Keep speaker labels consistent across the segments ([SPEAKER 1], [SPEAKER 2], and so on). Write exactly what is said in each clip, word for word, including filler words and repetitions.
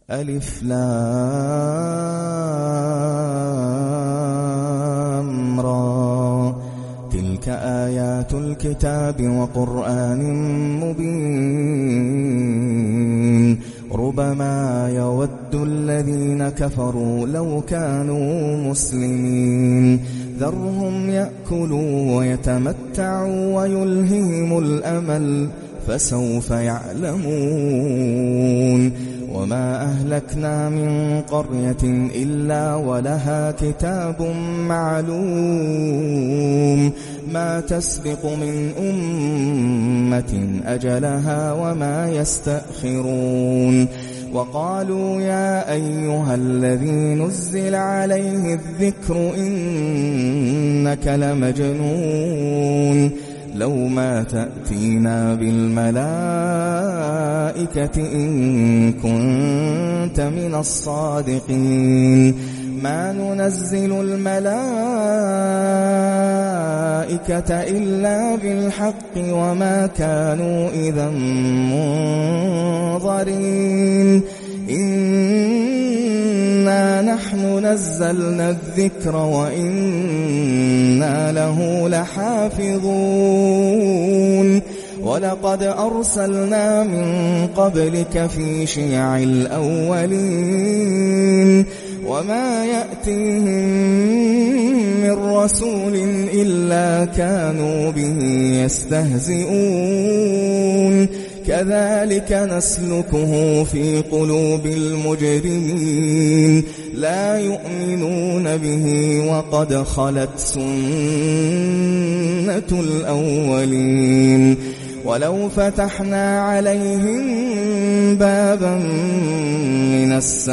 [SPEAKER 1] ألف لام را تلك آيات الكتاب وقرآن مبين ربما يود الذين كفروا لو كانوا مسلمين ذرهم يأكلوا ويتمتعوا ويلههم الأمل فسوف يعلمون وما أهلكنا من قرية إلا ولها كتاب معلوم ما تسبق من أمة أجلها وما يستأخرون وقالوا يا أيها الذي نزل عليه الذكر إنك لمجنون لو ما تأتينا بالملائكة إن كنت من الصادقين ما ننزل الملائكة إلا بالحق وما كانوا إذا منظرين إنا نحن نزلنا الذكر وإنا له لحافظون ولقد أرسلنا من قبلك في شيع الأولين وما يأتيهم من رسول إلا كانوا به يستهزئون كذلك نسلكه في قلوب المجرمين لا يؤمنون به وقد خلت سنة الأولين ولو فتحنا عليهم بابا من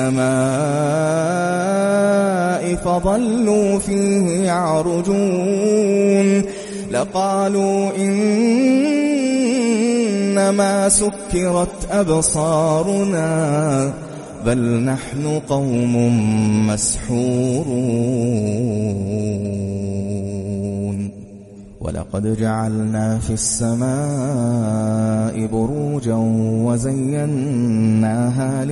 [SPEAKER 1] السماء فظلوا فيه يعرجون لقالوا إنما سكرت أبصارنا بل نحن قوم مسحورون ولقد جعلنا في السماء بروجا وزيناها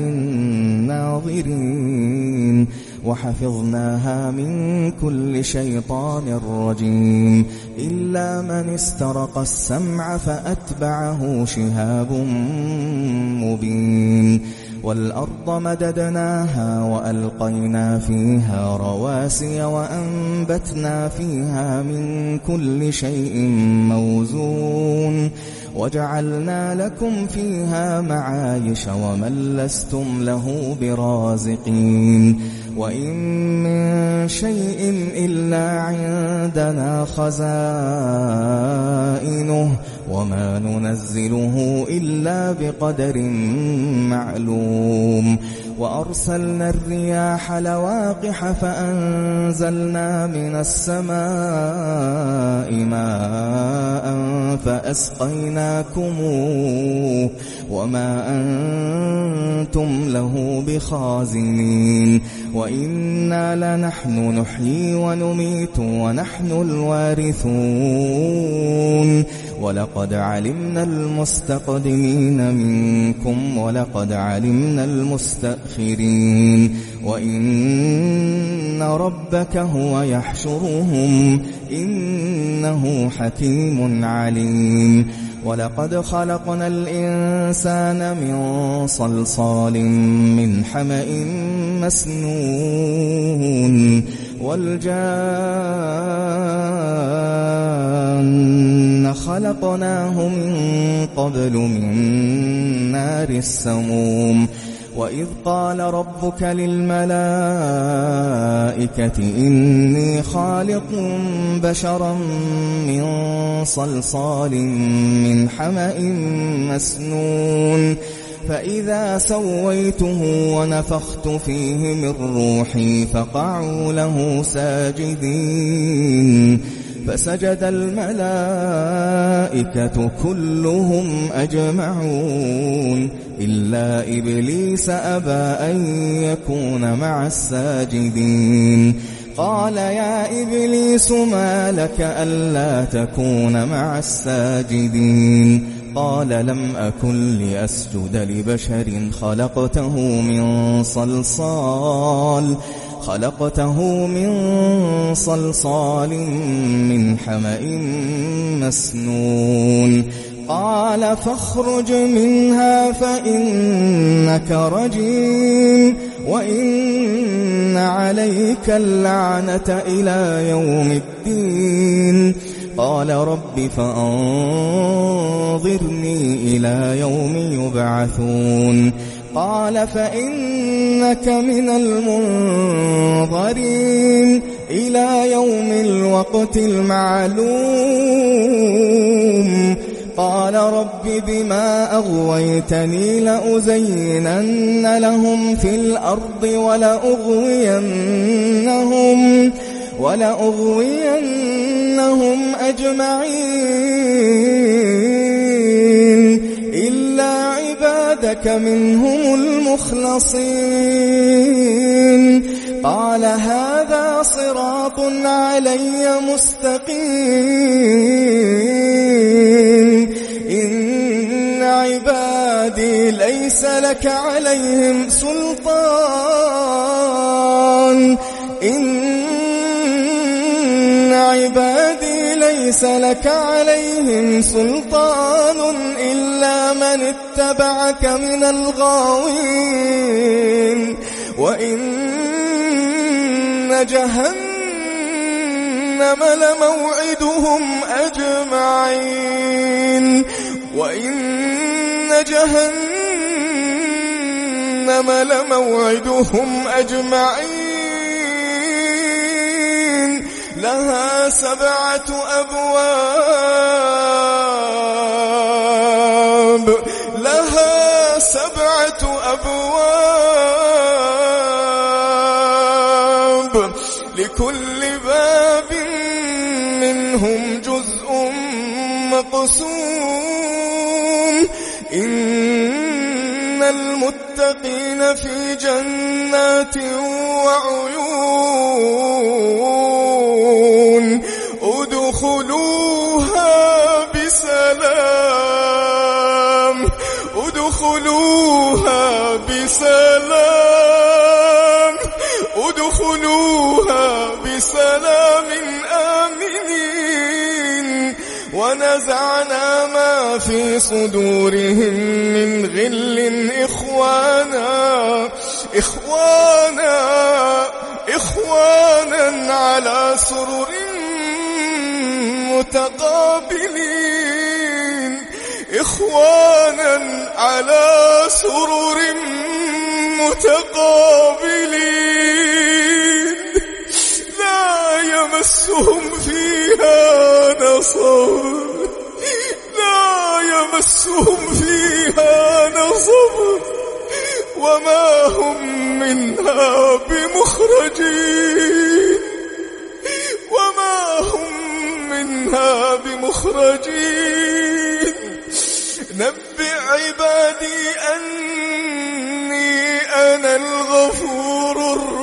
[SPEAKER 1] للناظرين وحفظناها من كل شيطان رجيم إلا من استرق السمع فأتبعه شهاب مبين والأرض مددناها وألقينا فيها رواسي وأنبتنا فيها من كل شيء موزون وجعلنا لكم فيها معايش ومن لستم له برازقين وإن من شيء إلا عندنا خزائنه وما ننزله إلا بقدر معلوم وأرسلنا الرياح لواقح فأنزلنا من السماء ماء فأسقيناكموه وما أنتم له بخازنين وإنا لنحن نحيي ونميت ونحن الوارثون ولقد علمنا المستقدمين منكم ولقد علمنا المستأخرين وإن ربك هو يحشرهم إنه حكيم عليم ولقد خلقنا الإنسان من صلصال من حمأ مسنون والجان خلقناه من قبل من نار السموم وإذ قال ربك للملائكة إني خالق بشرا من صلصال من حمأ مسنون فإذا سويته ونفخت فيه من روحي فقعوا له ساجدين فسجد الملائكة كلهم أجمعون إلا إبليس أبى أن يكون مع الساجدين قال يا إبليس ما لك ألا تكون مع الساجدين قال لم أكن لأسجد لبشر خلقته من صلصال خلقته من صلصال من حمأ مسنون قال فاخرج منها فإنك رجيم وإن عليك اللعنة إلى يوم الدين قال رب فأنظرني إلى يوم يبعثون قال فإنك من المنظرين إلى يوم الوقت المعلوم قال رب بما أغويتني لأزينن لهم في الأرض ولأغوينهم ولأغوينهم أجمعين إلا عبادك منهم المخلصين قال هذا صراط علي مستقيم إن عبادي ليس لك عليهم سلطان إن عبادي ليس لك عليهم سلطان إلا من اتبعك من الغاوين وإن جهنم لموعدهم أجمعين وإن جهنم لموعدهم أجمعين لها سبعة أبواب لها سبعة أبواب لكل باب منهم جزء مقسوم إن المتقين في جنات وعيون ادخلوها بسلام ادخلوها بسلام ادخلوها بسلام آمنين ونزعنا ما في صدورهم من غل إخوانا إخوانا إخوانا على سرر متقابلين إخوانا على سرر متقابلين لا يمسهم فيها نصب لا يمسهم فيها نصب وما هم منها بمخرجين وما هم منها بمخرجين نبئ عبادي أني أنا الغفور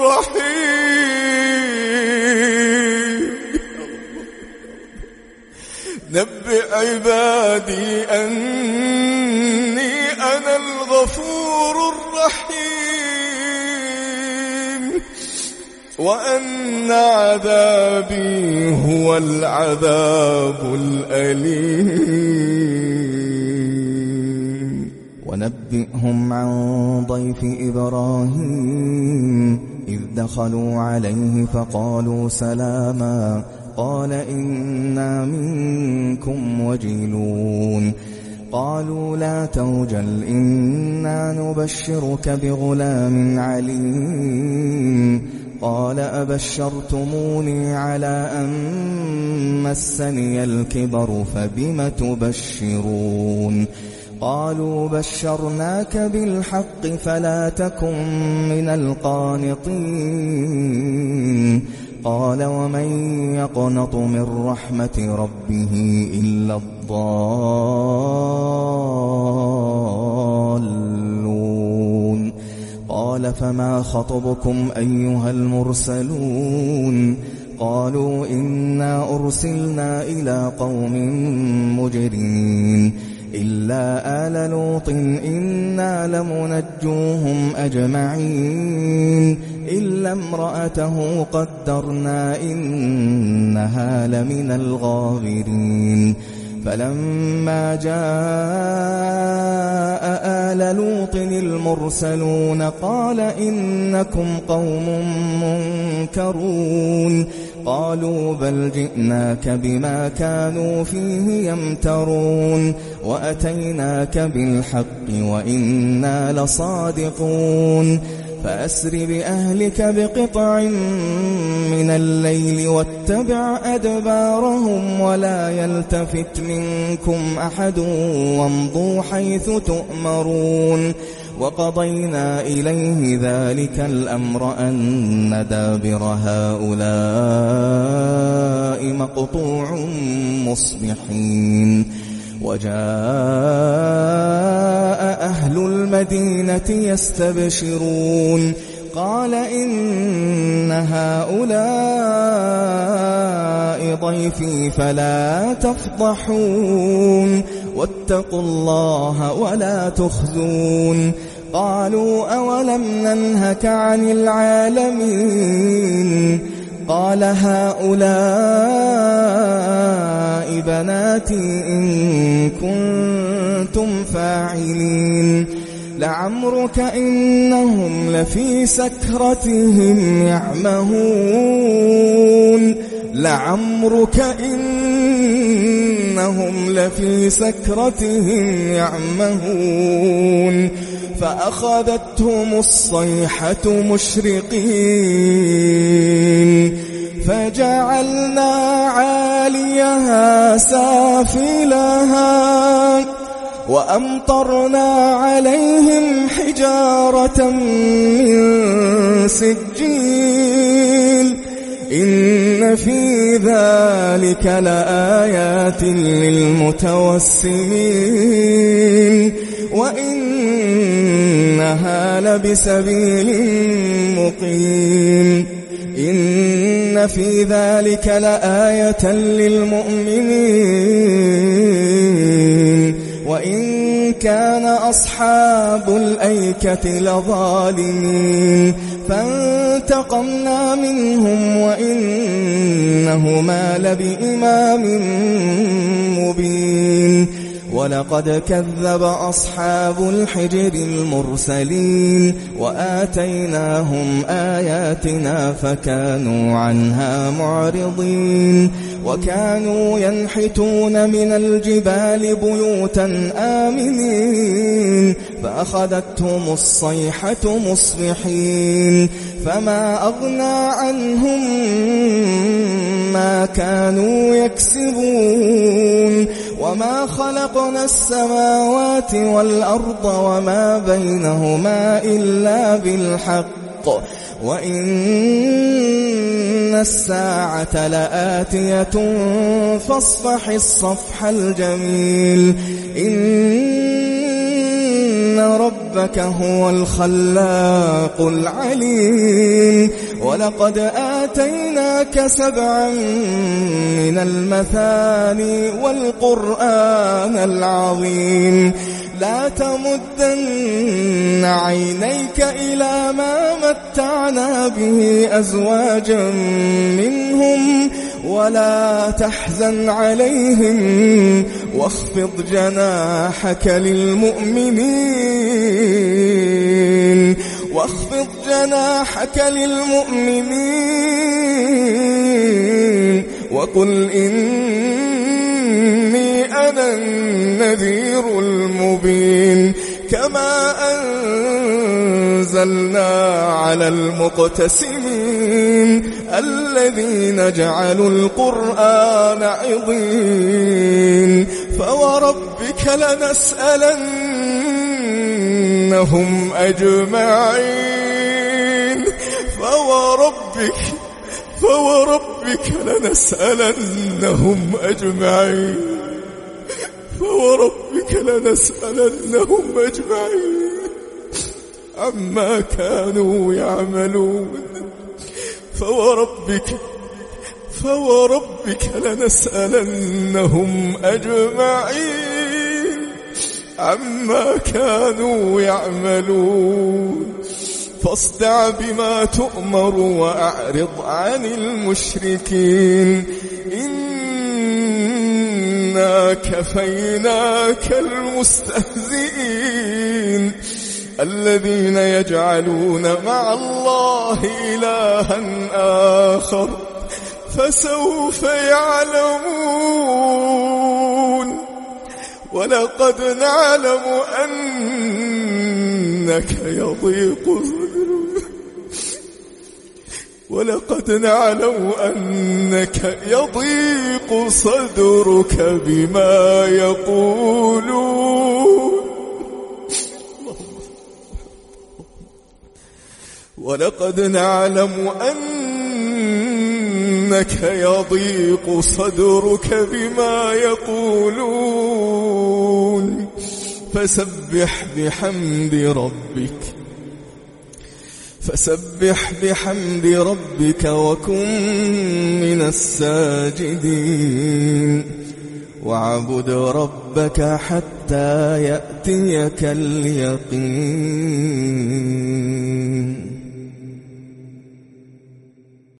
[SPEAKER 1] الرحيم نبئ عبادي أني أنا الغفور الرحيم وأن عذابي هو العذاب الأليم ونبئهم عن ضيف إبراهيم إذ دخلوا عليه فقالوا سلاما قال إنا منكم وجلون قالوا لا توجل إنا نبشرك بغلام عليم قال أبشرتموني على أن مسني الكبر فبم تبشرون قالوا بشرناك بالحق فلا تكن من القانطين قال ومن يقنط من رحمة ربه إلا الضالون قال فما خطبكم أيها المرسلون قالوا إنا أرسلنا إلى قوم مجرمين إلا آل لوط إنا لمنجوهم أجمعين إلا امرأته قدرنا إنها لمن الغابرين فلما جاء آل لوط المرسلون قال إنكم قوم منكرون قالوا بل جئناك بما كانوا فيه يمترون وأتيناك بالحق وإنا لصادقون فأسر بأهلك بقطع من الليل واتبع أدبارهم ولا يلتفت منكم أحد وامضوا حيث تؤمرون وقضينا إليه ذلك الأمر أن دابر هؤلاء مقطوع مصبحين وجاء أهل المدينة يستبشرون قال إن هؤلاء ضيفي فلا تفضحون واتقوا الله ولا تخزون قالوا أولم ننهك عن العالمين قال هؤلاء بناتي إن كنتم فاعلين لعمرك إنهم لفي سكرتهم يعمهون لعمرك إنهم لفي سكرتهم يعمهون فأخذتهم الصيحة مشرقين فجعلنا عاليها سافلها وأمطرنا عليهم حجارة من سجيل إن في ذلك لآيات للمتوسمين وإنها لبسبيل مقيم إن في ذلك لآية للمؤمنين وإن كان أصحاب الأيكة لظالمين فانتقمنا منهم وإنهما لبإمام مبين ولقد كذب أصحاب الحجر المرسلين وآتيناهم آياتنا فكانوا عنها معرضين وكانوا ينحتون من الجبال بيوتا آمنين فأخذتهم الصيحة مصبحين فما أغنى عنهم ما كانوا يكسبون وما خلقنا السماوات والأرض وما بينهما إلا بالحق وإن الساعة لآتية فاصفح الصفح الجميل إن ربك هو الخلاق العليم ولقد آتيناك سبعا من المثاني والقرآن العظيم لا تمدن عينيك إلى ما متعنا به أزواجا منهم ولا تحزن عليهم واخفض جناحك للمؤمنين واخفض جناحك للمؤمنين وقل إني أنا النذير المبين كما أنزلنا على المقتسمين الذين جعلوا القرآن عضين فوربك لنسألنهم أجمعين فوربك فوربك لنسألنهم أجمعين فوربك لنسألنهم أجمعين عما كانوا يعملون فوربك فوربك لنسألنهم أجمعين عما كانوا يعملون فاصدع بما تؤمر وأعرض عن المشركين إنا كفيناك المستهزئين الذين يجعلون مع الله إلها آخر فسوف يعلمون ولقد نعلم أنك يضيق صدرك ولقد نعلم أنك يضيق صدرك بما يقولون ولقد نعلم أنك يضيق صدرك بما يقولون فسبح بحمد ربك فسبح بحمد ربك وكن من الساجدين واعبد ربك حتى يأتيك اليقين